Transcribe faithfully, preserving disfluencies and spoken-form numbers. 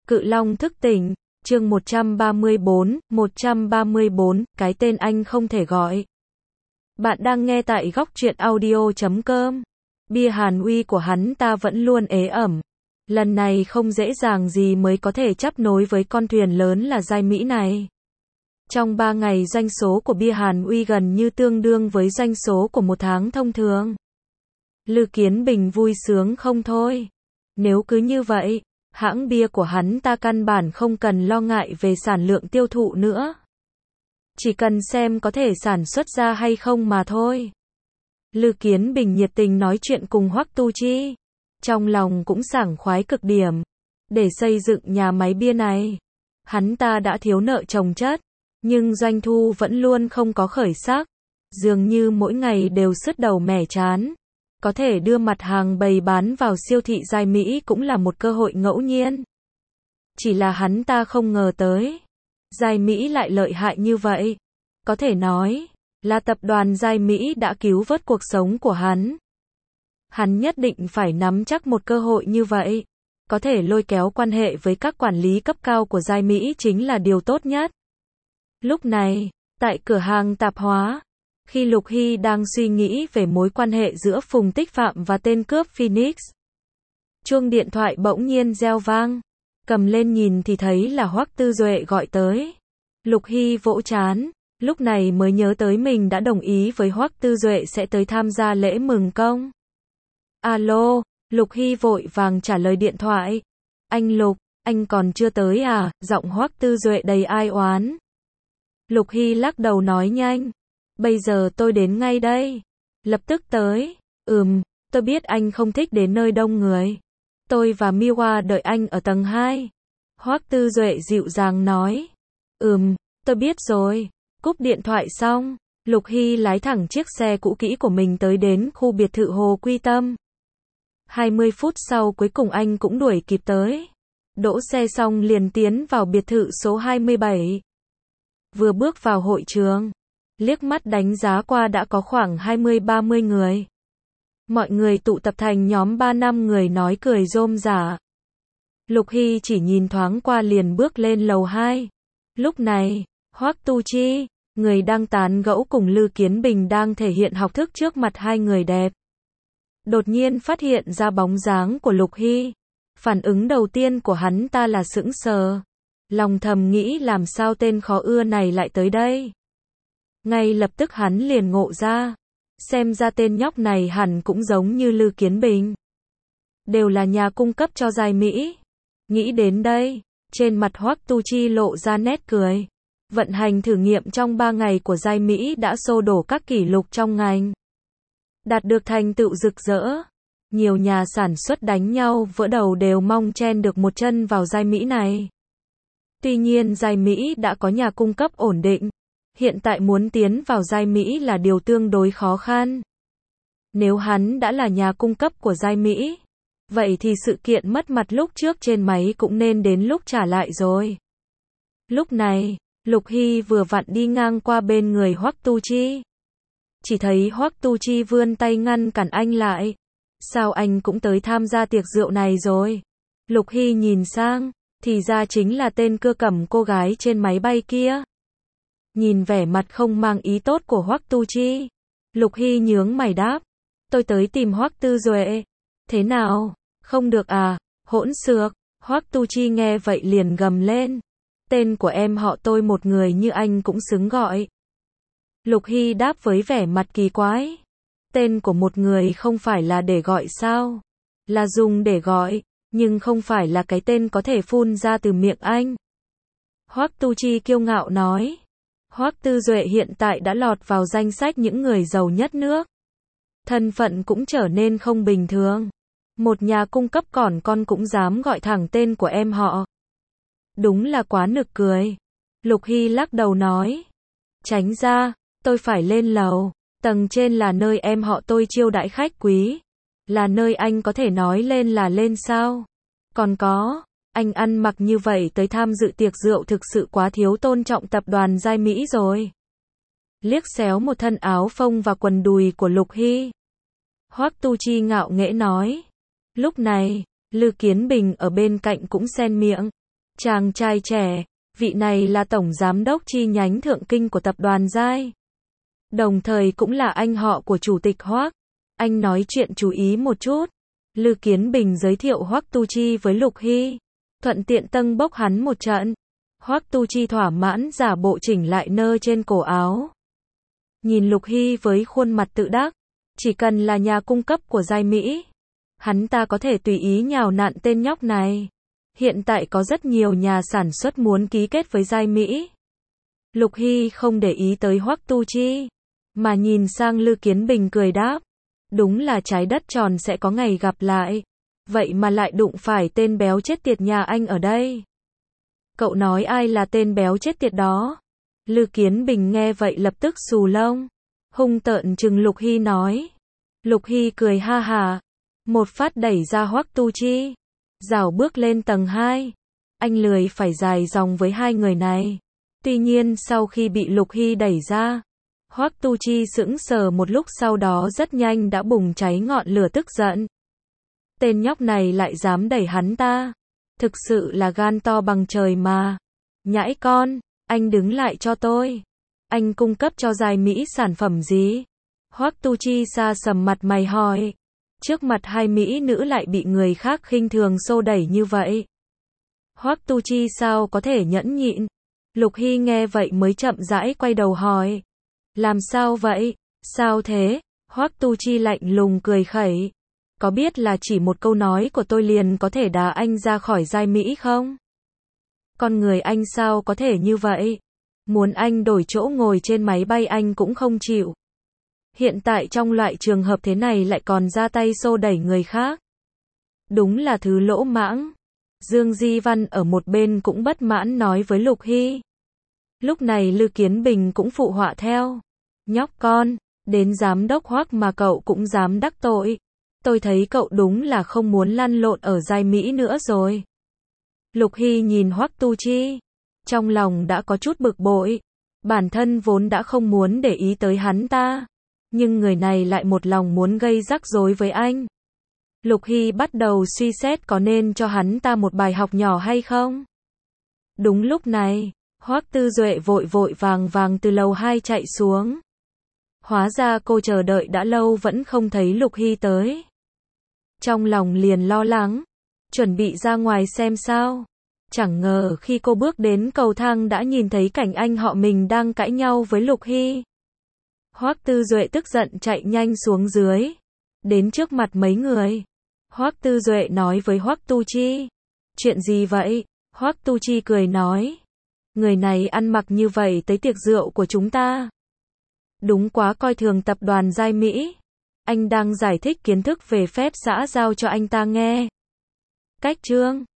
Cự Long thức tỉnh, chương một trăm ba mươi bốn, một trăm ba mươi bốn, cái tên anh không thể gọi. Bạn đang nghe tại góc truyện audio chấm com. Bia Hàn Uy của hắn ta vẫn luôn ế ẩm. Lần này không dễ dàng gì mới có thể chấp nối với con thuyền lớn là Giai Mỹ này. Trong ba ngày doanh số của bia Hàn Uy gần như tương đương với doanh số của một tháng thông thường. Lư Kiến Bình vui sướng không thôi. Nếu cứ như vậy, hãng bia của hắn ta căn bản không cần lo ngại về sản lượng tiêu thụ nữa. Chỉ cần xem có thể sản xuất ra hay không mà thôi. Lư Kiến Bình nhiệt tình nói chuyện cùng Hoắc Tu Chi. Trong lòng cũng sảng khoái cực điểm. Để xây dựng nhà máy bia này, hắn ta đã thiếu nợ chồng chất, nhưng doanh thu vẫn luôn không có khởi sắc. Dường như mỗi ngày đều sứt đầu mẻ trán. Có thể đưa mặt hàng bày bán vào siêu thị Giai Mỹ cũng là một cơ hội ngẫu nhiên. Chỉ là hắn ta không ngờ tới, Giai Mỹ lại lợi hại như vậy. Có thể nói, là tập đoàn Giai Mỹ đã cứu vớt cuộc sống của hắn. Hắn nhất định phải nắm chắc một cơ hội như vậy. Có thể lôi kéo quan hệ với các quản lý cấp cao của Giai Mỹ chính là điều tốt nhất. Lúc này, tại cửa hàng tạp hóa, khi Lục Hy đang suy nghĩ về mối quan hệ giữa Phùng Tích Phạm và tên cướp Phoenix, chuông điện thoại bỗng nhiên reo vang. Cầm lên nhìn thì thấy là Hoắc Tư Duệ gọi tới. Lục Hy vỗ trán, lúc này mới nhớ tới mình đã đồng ý với Hoắc Tư Duệ sẽ tới tham gia lễ mừng công. Alo, Lục Hy vội vàng trả lời điện thoại. Anh Lục, anh còn chưa tới à? Giọng Hoắc Tư Duệ đầy ai oán. Lục Hy lắc đầu nói nhanh. Bây giờ tôi đến ngay đây. Lập tức tới. Ừm, tôi biết anh không thích đến nơi đông người. Tôi và Miwa đợi anh ở tầng hai. Hoắc Tư Duệ dịu dàng nói. Ừm, tôi biết rồi. Cúp điện thoại xong, Lục Hy lái thẳng chiếc xe cũ kỹ của mình tới đến khu biệt thự Hồ Quy Tâm. hai mươi phút sau cuối cùng anh cũng đuổi kịp tới. Đỗ xe xong liền tiến vào biệt thự số hai mươi bảy. Vừa bước vào hội trường, liếc mắt đánh giá qua đã có khoảng hai mươi ba mươi người. Mọi người tụ tập thành nhóm ba năm người nói cười rôm rả. Lục Hy chỉ nhìn thoáng qua liền bước lên lầu hai. Lúc này, Hoắc Tu Chi, người đang tán gẫu cùng Lư Kiến Bình đang thể hiện học thức trước mặt hai người đẹp. Đột nhiên phát hiện ra bóng dáng của Lục Hy. Phản ứng đầu tiên của hắn ta là sững sờ. Lòng thầm nghĩ làm sao tên khó ưa này lại tới đây. Ngay lập tức hắn liền ngộ ra. Xem ra tên nhóc này hẳn cũng giống như Lư Kiến Bình. Đều là nhà cung cấp cho Giai Mỹ. Nghĩ đến đây, trên mặt Hoắc Tu Chi lộ ra nét cười. Vận hành thử nghiệm trong ba ngày của Giai Mỹ đã xô đổ các kỷ lục trong ngành. Đạt được thành tựu rực rỡ. Nhiều nhà sản xuất đánh nhau vỡ đầu đều mong chen được một chân vào Giai Mỹ này. Tuy nhiên Giai Mỹ đã có nhà cung cấp ổn định. Hiện tại muốn tiến vào Giai Mỹ là điều tương đối khó khăn. Nếu hắn đã là nhà cung cấp của Giai Mỹ, vậy thì sự kiện mất mặt lúc trước trên máy cũng nên đến lúc trả lại rồi. Lúc này, Lục Hy vừa vặn đi ngang qua bên người Hoắc Tu Chi. Chỉ thấy Hoắc Tu Chi vươn tay ngăn cản anh lại. Sao anh cũng tới tham gia tiệc rượu này rồi? Lục Hy nhìn sang, thì ra chính là tên cưa cầm cô gái trên máy bay kia. Nhìn vẻ mặt không mang ý tốt của Hoắc Tu Chi, Lục Hy nhướng mày đáp. Tôi tới tìm Hoắc Tư Duệ. Thế nào? Không được à? Hỗn xược. Hoắc Tu Chi nghe vậy liền gầm lên. Tên của em họ tôi một người như anh cũng xứng gọi. Lục Hy đáp với vẻ mặt kỳ quái. Tên của một người không phải là để gọi sao? Là dùng để gọi, nhưng không phải là cái tên có thể phun ra từ miệng anh. Hoắc Tu Chi kiêu ngạo nói. Hoắc Tư Duệ hiện tại đã lọt vào danh sách những người giàu nhất nước. Thân phận cũng trở nên không bình thường. Một nhà cung cấp còn con cũng dám gọi thẳng tên của em họ. Đúng là quá nực cười. Lục Hy lắc đầu nói. Tránh ra, tôi phải lên lầu. Tầng trên là nơi em họ tôi chiêu đãi khách quý. Là nơi anh có thể nói lên là lên sao. Còn có, anh ăn mặc như vậy tới tham dự tiệc rượu thực sự quá thiếu tôn trọng tập đoàn Giai Mỹ rồi. Liếc xéo một thân áo phông và quần đùi của Lục Hy, Hoắc Tu Chi ngạo nghễ nói. Lúc này, Lư Kiến Bình ở bên cạnh cũng xen miệng. Chàng trai trẻ, vị này là tổng giám đốc chi nhánh Thượng Kinh của tập đoàn Giai. Đồng thời cũng là anh họ của chủ tịch Hoắc. Anh nói chuyện chú ý một chút. Lư Kiến Bình giới thiệu Hoắc Tu Chi với Lục Hy, thuận tiện tâng bốc hắn một trận. Hoắc Tu Chi thỏa mãn giả bộ chỉnh lại nơ trên cổ áo. Nhìn Lục Hy với khuôn mặt tự đắc, chỉ cần là nhà cung cấp của Giai Mỹ, hắn ta có thể tùy ý nhào nặn tên nhóc này. Hiện tại có rất nhiều nhà sản xuất muốn ký kết với Giai Mỹ. Lục Hy không để ý tới Hoắc Tu Chi, mà nhìn sang Lư Kiến Bình cười đáp. Đúng là trái đất tròn sẽ có ngày gặp lại. Vậy mà lại đụng phải tên béo chết tiệt nhà anh ở đây. Cậu nói ai là tên béo chết tiệt đó? Lư Kiến Bình nghe vậy lập tức xù lông, hung tợn trừng Lục Hy nói. Lục Hy cười ha hà, một phát đẩy ra Hoắc Tu Chi, rảo bước lên tầng hai. Anh lười phải dài dòng với hai người này. Tuy nhiên sau khi bị Lục Hy đẩy ra, Hoắc Tu Chi sững sờ một lúc, sau đó rất nhanh đã bùng cháy ngọn lửa tức giận. Tên nhóc này lại dám đẩy hắn ta, thực sự là gan to bằng trời mà. Nhãi con, anh đứng lại cho tôi. Anh cung cấp cho Giai Mỹ sản phẩm gì? Hoắc Tu Chi sa sầm mặt mày hỏi. Trước mặt hai mỹ nữ lại bị người khác khinh thường xô đẩy như vậy. Hoắc Tu Chi sao có thể nhẫn nhịn? Lục Hy nghe vậy mới chậm rãi quay đầu hỏi. Làm sao vậy? Sao thế? Hoắc Tu Chi lạnh lùng cười khẩy. Có biết là chỉ một câu nói của tôi liền có thể đá anh ra khỏi Giai Mỹ không? Con người anh sao có thể như vậy? Muốn anh đổi chỗ ngồi trên máy bay anh cũng không chịu. Hiện tại trong loại trường hợp thế này lại còn ra tay xô đẩy người khác. Đúng là thứ lỗ mãng. Dương Di Văn ở một bên cũng bất mãn nói với Lục Hy. Lúc này Lư Kiến Bình cũng phụ họa theo. Nhóc con, đến giám đốc Hoắc mà cậu cũng dám đắc tội. Tôi thấy cậu đúng là không muốn lăn lộn ở Giai Mỹ nữa rồi. Lục Hy nhìn Hoắc Tu Chi, trong lòng đã có chút bực bội. Bản thân vốn đã không muốn để ý tới hắn ta, nhưng người này lại một lòng muốn gây rắc rối với anh. Lục Hy bắt đầu suy xét có nên cho hắn ta một bài học nhỏ hay không. Đúng lúc này, Hoắc Tư Duệ vội vội vàng vàng từ lầu hai chạy xuống. Hóa ra cô chờ đợi đã lâu vẫn không thấy Lục Hy tới. Trong lòng liền lo lắng, chuẩn bị ra ngoài xem sao. Chẳng ngờ khi cô bước đến cầu thang đã nhìn thấy cảnh anh họ mình đang cãi nhau với Lục Hy. Hoắc Tư Duệ tức giận chạy nhanh xuống dưới, đến trước mặt mấy người. Hoắc Tư Duệ nói với Hoắc Tu Chi. Chuyện gì vậy? Hoắc Tu Chi cười nói. Người này ăn mặc như vậy tới tiệc rượu của chúng ta. Đúng quá coi thường tập đoàn Giai Mỹ. Anh đang giải thích kiến thức về phép xã giao cho anh ta nghe. Cách chương